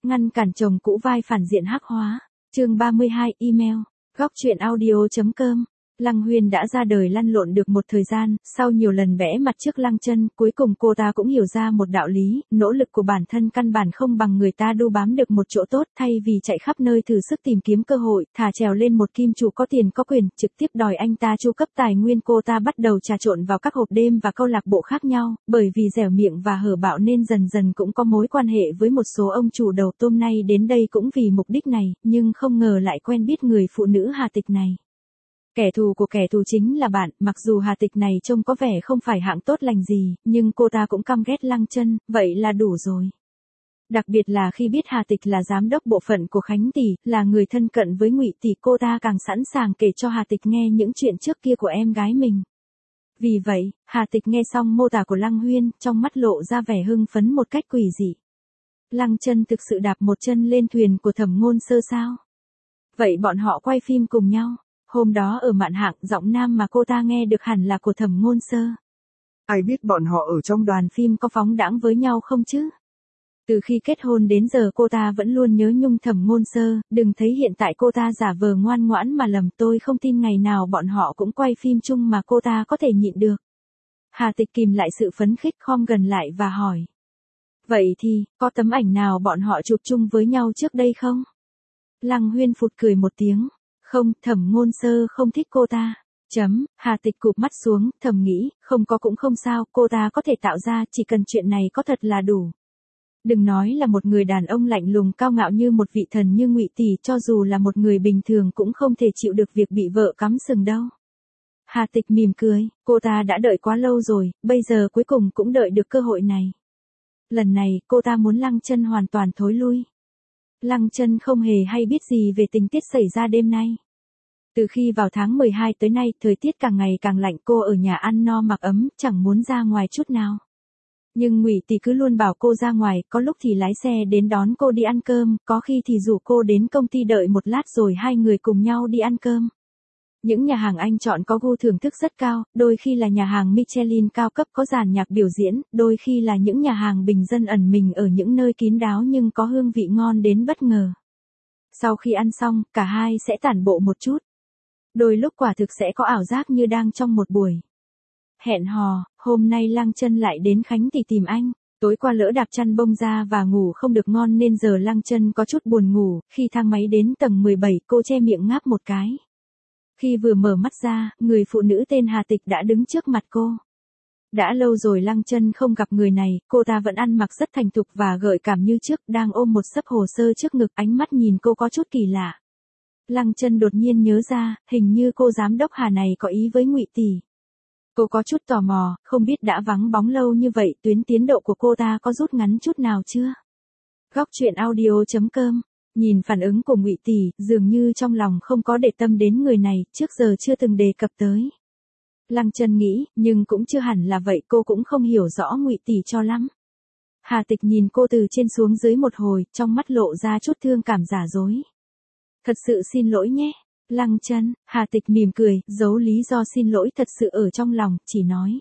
Ngăn cản chồng cũ vai phản diện hắc hóa. Chương 32, email. Góc chuyện audio.com. Lăng Huyên đã ra đời lăn lộn được một thời gian, sau nhiều lần bẽ mặt trước Lăng Chân, cuối cùng cô ta cũng hiểu ra một đạo lý, nỗ lực của bản thân căn bản không bằng người ta đu bám được một chỗ tốt, thay vì chạy khắp nơi thử sức tìm kiếm cơ hội, thả trèo lên một kim chủ có tiền có quyền, trực tiếp đòi anh ta chu cấp tài nguyên. Cô ta bắt đầu trà trộn vào các hộp đêm và câu lạc bộ khác nhau, bởi vì dẻo miệng và hở bạo nên dần dần cũng có mối quan hệ với một số ông chủ đầu tôm nay đến đây cũng vì mục đích này, nhưng không ngờ lại quen biết người phụ nữ Hà Tịch này. Kẻ thù của kẻ thù chính là bạn, mặc dù Hà Tịch này trông có vẻ không phải hạng tốt lành gì, nhưng cô ta cũng căm ghét Lăng Chân, vậy là đủ rồi. Đặc biệt là khi biết Hà Tịch là giám đốc bộ phận của Khánh tỷ, là người thân cận với Ngụy tỷ, cô ta càng sẵn sàng kể cho Hà Tịch nghe những chuyện trước kia của em gái mình. Vì vậy, Hà Tịch nghe xong mô tả của Lăng Huyên, trong mắt lộ ra vẻ hưng phấn một cách quỷ dị. Lăng Chân thực sự đạp một chân lên thuyền của Thẩm Ngôn Sơ sao? Vậy bọn họ quay phim cùng nhau. Hôm đó ở mạn hạng, giọng nam mà cô ta nghe được hẳn là của Thẩm Ngôn Sơ. Ai biết bọn họ ở trong đoàn phim có phóng đãng với nhau không chứ? Từ khi kết hôn đến giờ cô ta vẫn luôn nhớ nhung Thẩm Ngôn Sơ, đừng thấy hiện tại cô ta giả vờ ngoan ngoãn mà lầm, tôi không tin ngày nào bọn họ cũng quay phim chung mà cô ta có thể nhịn được. Hà Tịch kìm lại sự phấn khích, khom gần lại và hỏi. Vậy thì, có tấm ảnh nào bọn họ chụp chung với nhau trước đây không? Lăng Huyên phụt cười một tiếng. Không, Thẩm Ngôn Sơ không thích cô ta. Hà Tịch cụp mắt xuống, thầm nghĩ, không có cũng không sao, cô ta có thể tạo ra, chỉ cần chuyện này có thật là đủ. Đừng nói là một người đàn ông lạnh lùng cao ngạo như một vị thần như Ngụy tỷ, cho dù là một người bình thường cũng không thể chịu được việc bị vợ cắm sừng đâu. Hà Tịch mỉm cười, cô ta đã đợi quá lâu rồi, bây giờ cuối cùng cũng đợi được cơ hội này. Lần này, cô ta muốn Lăng Chân hoàn toàn thối lui. Lăng Chân không hề hay biết gì về tình tiết xảy ra đêm nay. Từ khi vào tháng 12 tới nay, thời tiết càng ngày càng lạnh, cô ở nhà ăn no mặc ấm, chẳng muốn ra ngoài chút nào. Nhưng Ngụy tỷ cứ luôn bảo cô ra ngoài, có lúc thì lái xe đến đón cô đi ăn cơm, có khi thì rủ cô đến công ty đợi một lát rồi hai người cùng nhau đi ăn cơm. Những nhà hàng Anh chọn có gu thưởng thức rất cao, đôi khi là nhà hàng Michelin cao cấp có dàn nhạc biểu diễn, đôi khi là những nhà hàng bình dân ẩn mình ở những nơi kín đáo nhưng có hương vị ngon đến bất ngờ. Sau khi ăn xong, cả hai sẽ tản bộ một chút. Đôi lúc quả thực sẽ có ảo giác như đang trong một buổi hẹn hò. Hôm nay Lăng Chân lại đến Khánh tỷ tìm anh. Tối qua lỡ đạp chăn bông ra và ngủ không được ngon nên giờ Lăng Chân có chút buồn ngủ. Khi thang máy đến tầng 17, cô che miệng ngáp một cái. Khi vừa mở mắt ra, người phụ nữ tên Hà Tịch đã đứng trước mặt cô. Đã lâu rồi Lăng Chân không gặp người này, cô ta vẫn ăn mặc rất thành thục và gợi cảm như trước, đang ôm một xấp hồ sơ trước ngực, ánh mắt nhìn cô có chút kỳ lạ. Lăng Chân đột nhiên nhớ ra, hình như cô giám đốc Hà này có ý với Ngụy tỷ. Cô có chút tò mò, không biết đã vắng bóng lâu như vậy, tuyến tiến độ của cô ta có rút ngắn chút nào chưa? Góc chuyện audio.com. Nhìn phản ứng của Ngụy tỷ, dường như trong lòng không có để tâm đến người này, trước giờ chưa từng đề cập tới. Lăng Chân nghĩ, nhưng cũng chưa hẳn là vậy, cô cũng không hiểu rõ Ngụy tỷ cho lắm. Hà Tịch nhìn cô từ trên xuống dưới một hồi, trong mắt lộ ra chút thương cảm giả dối. Thật sự xin lỗi nhé. Lăng Chân. Hà Tịch mỉm cười, giấu lý do xin lỗi thật sự ở trong lòng, chỉ nói.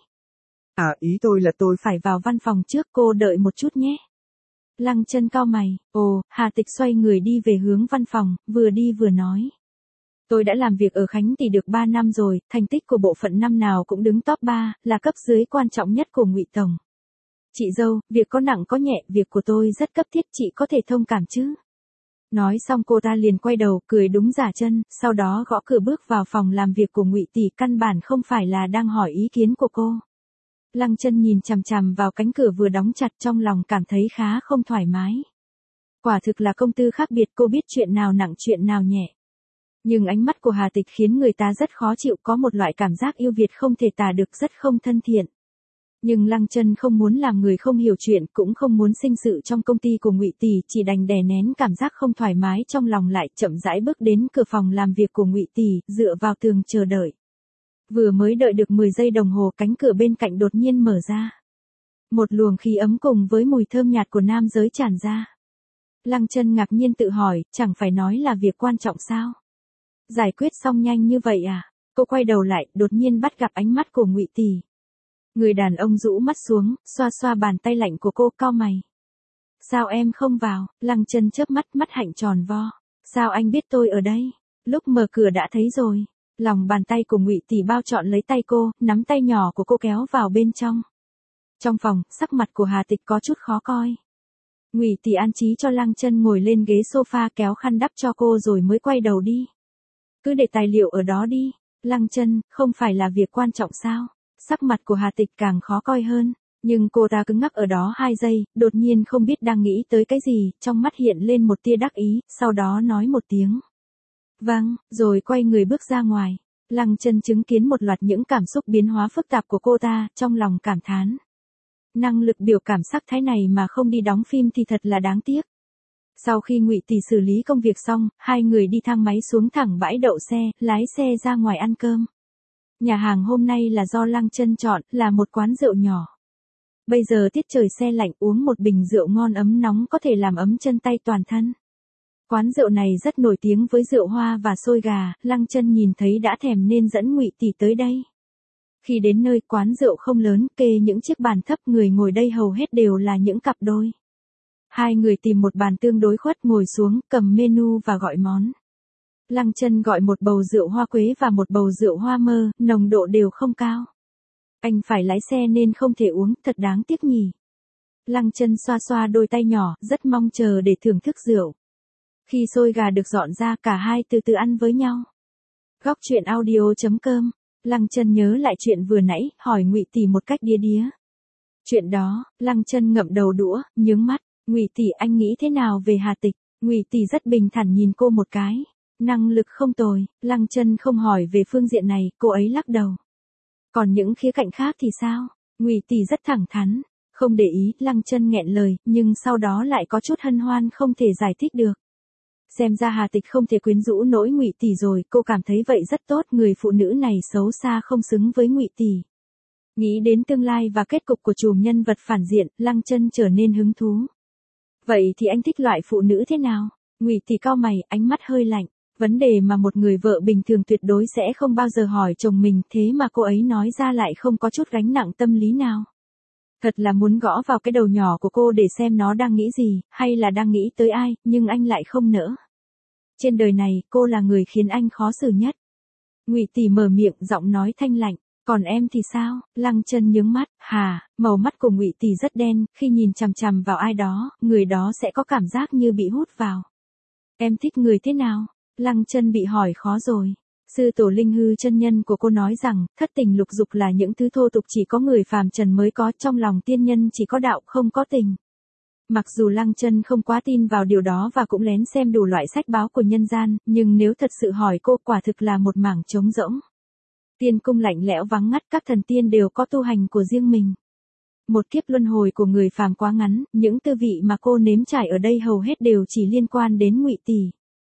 Ý tôi là tôi phải vào văn phòng trước, cô đợi một chút nhé. Lăng Chân cau mày, Hà Tịch xoay người đi về hướng văn phòng, vừa đi vừa nói. Tôi đã làm việc ở Khánh tỷ được 3 năm rồi, thành tích của bộ phận năm nào cũng đứng top 3, là cấp dưới quan trọng nhất của Ngụy tổng. Chị dâu, việc có nặng có nhẹ, việc của tôi rất cấp thiết, chị có thể thông cảm chứ? Nói xong cô ta liền quay đầu, cười đúng giả chân, sau đó gõ cửa bước vào phòng làm việc của Ngụy tỷ, căn bản không phải là đang hỏi ý kiến của cô. Lăng Chân nhìn chằm chằm vào cánh cửa vừa đóng chặt, trong lòng cảm thấy khá không thoải mái. Quả thực là công tư khác biệt, cô biết chuyện nào nặng chuyện nào nhẹ. Nhưng ánh mắt của Hà Tịch khiến người ta rất khó chịu, có một loại cảm giác yêu Việt không thể tả được, rất không thân thiện. Nhưng Lăng Chân không muốn làm người không hiểu chuyện, cũng không muốn sinh sự trong công ty của Ngụy tỷ, chỉ đành đè nén cảm giác không thoải mái trong lòng lại, chậm rãi bước đến cửa phòng làm việc của Ngụy tỷ, dựa vào tường chờ đợi. Vừa mới đợi được 10 giây đồng hồ, cánh cửa bên cạnh đột nhiên mở ra. Một luồng khí ấm cùng với mùi thơm nhạt của nam giới tràn ra. Lăng Chân ngạc nhiên tự hỏi, chẳng phải nói là việc quan trọng sao? Giải quyết xong nhanh như vậy à? Cô quay đầu lại, đột nhiên bắt gặp ánh mắt của Ngụy tỷ. Người đàn ông rũ mắt xuống, xoa xoa bàn tay lạnh của cô, cau mày. Sao em không vào? Lăng Chân chớp mắt, mắt hạnh tròn vo. Sao anh biết tôi ở đây? Lúc mở cửa đã thấy rồi. Lòng bàn tay của Ngụy Tỷ bao trọn lấy tay cô, nắm tay nhỏ của cô kéo vào bên trong. Trong phòng, sắc mặt của Hà Tịch có chút khó coi. Ngụy Tỷ an trí cho Lăng Chân ngồi lên ghế sofa, kéo khăn đắp cho cô rồi mới quay đầu đi. Cứ để tài liệu ở đó đi. Lăng Chân, không phải là việc quan trọng sao? Sắc mặt của Hà Tịch càng khó coi hơn. Nhưng cô ta cứng ngắc ở đó 2 giây, đột nhiên không biết đang nghĩ tới cái gì, trong mắt hiện lên một tia đắc ý, sau đó nói một tiếng. Vâng, rồi quay người bước ra ngoài. Lăng Chân chứng kiến một loạt những cảm xúc biến hóa phức tạp của cô ta, trong lòng cảm thán. Năng lực biểu cảm sắc thái này mà không đi đóng phim thì thật là đáng tiếc. Sau khi Ngụy Tỷ xử lý công việc xong, hai người đi thang máy xuống thẳng bãi đậu xe, lái xe ra ngoài ăn cơm. Nhà hàng hôm nay là do Lăng Chân chọn, là một quán rượu nhỏ. Bây giờ tiết trời se lạnh, uống một bình rượu ngon ấm nóng có thể làm ấm chân tay toàn thân. Quán rượu này rất nổi tiếng với rượu hoa và xôi gà, Lăng Chân nhìn thấy đã thèm nên dẫn Ngụy Tỷ tới đây. Khi đến nơi, quán rượu không lớn, kê những chiếc bàn thấp, người ngồi đây hầu hết đều là những cặp đôi. Hai người tìm một bàn tương đối khuất ngồi xuống, cầm menu và gọi món. Lăng Chân gọi một bầu rượu hoa quế và một bầu rượu hoa mơ, nồng độ đều không cao. Anh phải lái xe nên không thể uống, thật đáng tiếc nhỉ. Lăng Chân xoa xoa đôi tay nhỏ, rất mong chờ để thưởng thức rượu. Khi xôi gà được dọn ra, cả hai từ từ ăn với nhau. Góc truyện audio.com. Lăng Chân nhớ lại chuyện vừa nãy, hỏi Ngụy Tỷ một cách đía đía. Chuyện đó, Lăng Chân ngậm đầu đũa, nhướng mắt. Ngụy Tỷ, anh nghĩ thế nào về Hà Tịch? Ngụy Tỷ rất bình thản nhìn cô một cái. Năng lực không tồi. Lăng Chân không hỏi về phương diện này, cô ấy lắc đầu. Còn những khía cạnh khác thì sao? Ngụy Tỷ rất thẳng thắn. Không để ý, Lăng Chân nghẹn lời, nhưng sau đó lại có chút hân hoan không thể giải thích được. Xem ra Hà Tịch không thể quyến rũ nỗi Ngụy Tỷ rồi, cô cảm thấy vậy rất tốt, người phụ nữ này xấu xa không xứng với Ngụy Tỷ. Nghĩ đến tương lai và kết cục của chùm nhân vật phản diện, Lăng Chân trở nên hứng thú. Vậy thì anh thích loại phụ nữ thế nào? Ngụy Tỷ cau mày, ánh mắt hơi lạnh. Vấn đề mà một người vợ bình thường tuyệt đối sẽ không bao giờ hỏi chồng mình, thế mà cô ấy nói ra lại không có chút gánh nặng tâm lý nào. Thật là muốn gõ vào cái đầu nhỏ của cô để xem nó đang nghĩ gì, hay là đang nghĩ tới ai, nhưng anh lại không nỡ. Trên đời này, cô là người khiến anh khó xử nhất. Ngụy Tỷ mở miệng, giọng nói thanh lạnh. Còn em thì sao? Lăng Chân nhướng mắt. Màu mắt của Ngụy Tỷ rất đen, khi nhìn chằm chằm vào ai đó, người đó sẽ có cảm giác như bị hút vào. Em thích người thế nào? Lăng Chân bị hỏi khó rồi. Sư tổ Linh Hư chân nhân của cô nói rằng, thất tình lục dục là những thứ thô tục chỉ có người phàm trần mới có, trong lòng tiên nhân chỉ có đạo không có tình. Mặc dù Lăng Chân không quá tin vào điều đó và cũng lén xem đủ loại sách báo của nhân gian, nhưng nếu thật sự hỏi cô, quả thực là một mảng trống rỗng. Tiên cung lạnh lẽo vắng ngắt, các thần tiên đều có tu hành của riêng mình. Một kiếp luân hồi của người phàm quá ngắn, những tư vị mà cô nếm trải ở đây hầu hết đều chỉ liên quan đến Ngụy Tỷ.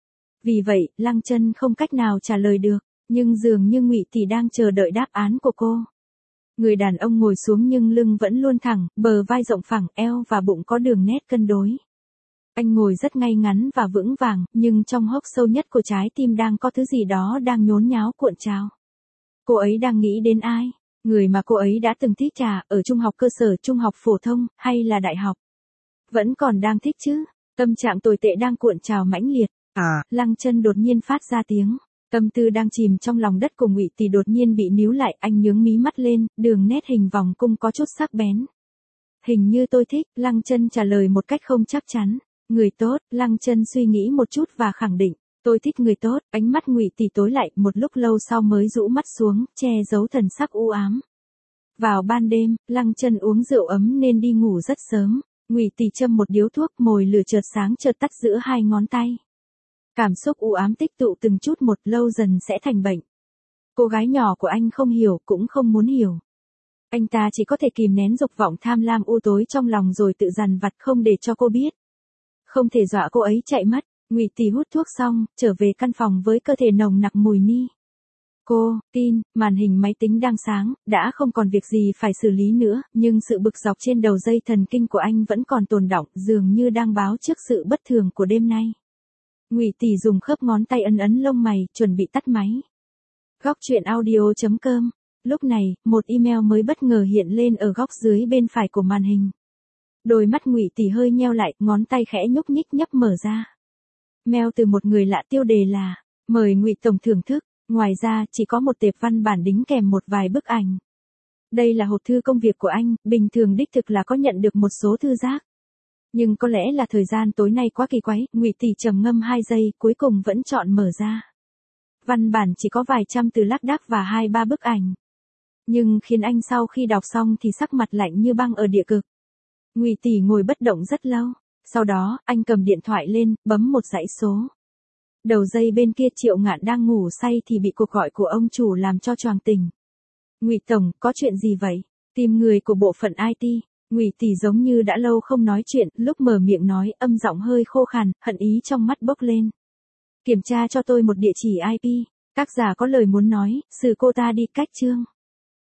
Vì vậy, Lăng Chân không cách nào trả lời được, nhưng dường như Ngụy Tỷ đang chờ đợi đáp án của cô. Người đàn ông ngồi xuống nhưng lưng vẫn luôn thẳng, bờ vai rộng phẳng, eo và bụng có đường nét cân đối. Anh ngồi rất ngay ngắn và vững vàng, nhưng trong hốc sâu nhất của trái tim đang có thứ gì đó đang nhốn nháo cuộn trào. Cô ấy đang nghĩ đến ai? Người mà cô ấy đã từng thích ở trung học cơ sở, trung học phổ thông, hay là đại học? Vẫn còn đang thích chứ? Tâm trạng tồi tệ đang cuộn trào mãnh liệt. Lăng Chân đột nhiên phát ra tiếng. Tâm tư đang chìm trong lòng đất của Ngụy Tỷ đột nhiên bị níu lại, anh nhướng mí mắt lên, đường nét hình vòng cung có chút sắc bén. Hình như tôi thích, Lăng Chân trả lời một cách không chắc chắn. Người tốt, Lăng Chân suy nghĩ một chút và khẳng định. Tôi thích người tốt, ánh mắt Ngụy Tỷ tối lại, một lúc lâu sau mới rũ mắt xuống, che giấu thần sắc u ám. Vào ban đêm, Lăng Chân uống rượu ấm nên đi ngủ rất sớm. Ngụy Tỷ châm một điếu thuốc, mồi lửa chợt sáng chợt tắt giữa hai ngón tay. Cảm xúc u ám tích tụ từng chút một, lâu dần sẽ thành bệnh. Cô gái nhỏ của anh không hiểu, cũng không muốn hiểu. Anh ta chỉ có thể kìm nén dục vọng tham lam u tối trong lòng rồi tự dằn vặt không để cho cô biết. Không thể dọa cô ấy chạy mất. Ngụy Tỷ hút thuốc xong, trở về căn phòng với cơ thể nồng nặc mùi ni. Cô, tin, màn hình máy tính đang sáng, đã không còn việc gì phải xử lý nữa, nhưng sự bực dọc trên đầu dây thần kinh của anh vẫn còn tồn đọng, dường như đang báo trước sự bất thường của đêm nay. Ngụy Tỷ dùng khớp ngón tay ấn ấn lông mày, chuẩn bị tắt máy. Góc truyện audio.com. Lúc này, một email mới bất ngờ hiện lên ở góc dưới bên phải của màn hình. Đôi mắt Ngụy Tỷ hơi nheo lại, ngón tay khẽ nhúc nhích nhấp mở ra. Mail từ một người lạ, tiêu đề là mời Ngụy tổng thưởng thức. Ngoài ra, chỉ có một tệp văn bản đính kèm một vài bức ảnh. Đây là hộp thư công việc của anh, bình thường đích thực là có nhận được một số thư rác. Nhưng có lẽ là thời gian tối nay quá kỳ quái, Ngụy Tỷ trầm ngâm 2 giây, cuối cùng vẫn chọn mở ra. Văn bản chỉ có vài trăm từ lác đác và 2-3 bức ảnh. Nhưng khiến anh sau khi đọc xong thì sắc mặt lạnh như băng ở địa cực. Ngụy Tỷ ngồi bất động rất lâu. Sau đó, anh cầm điện thoại lên, bấm một dãy số. Đầu dây bên kia Triệu Ngạn đang ngủ say thì bị cuộc gọi của ông chủ làm cho choàng tỉnh. Ngụy tổng, có chuyện gì vậy? Tìm người của bộ phận IT. Ngụy Tỷ giống như đã lâu không nói chuyện, lúc mở miệng nói, âm giọng hơi khô khàn, hận ý trong mắt bốc lên. Kiểm tra cho tôi một địa chỉ IP. Tác giả có lời muốn nói, xử cô ta đi cách chương.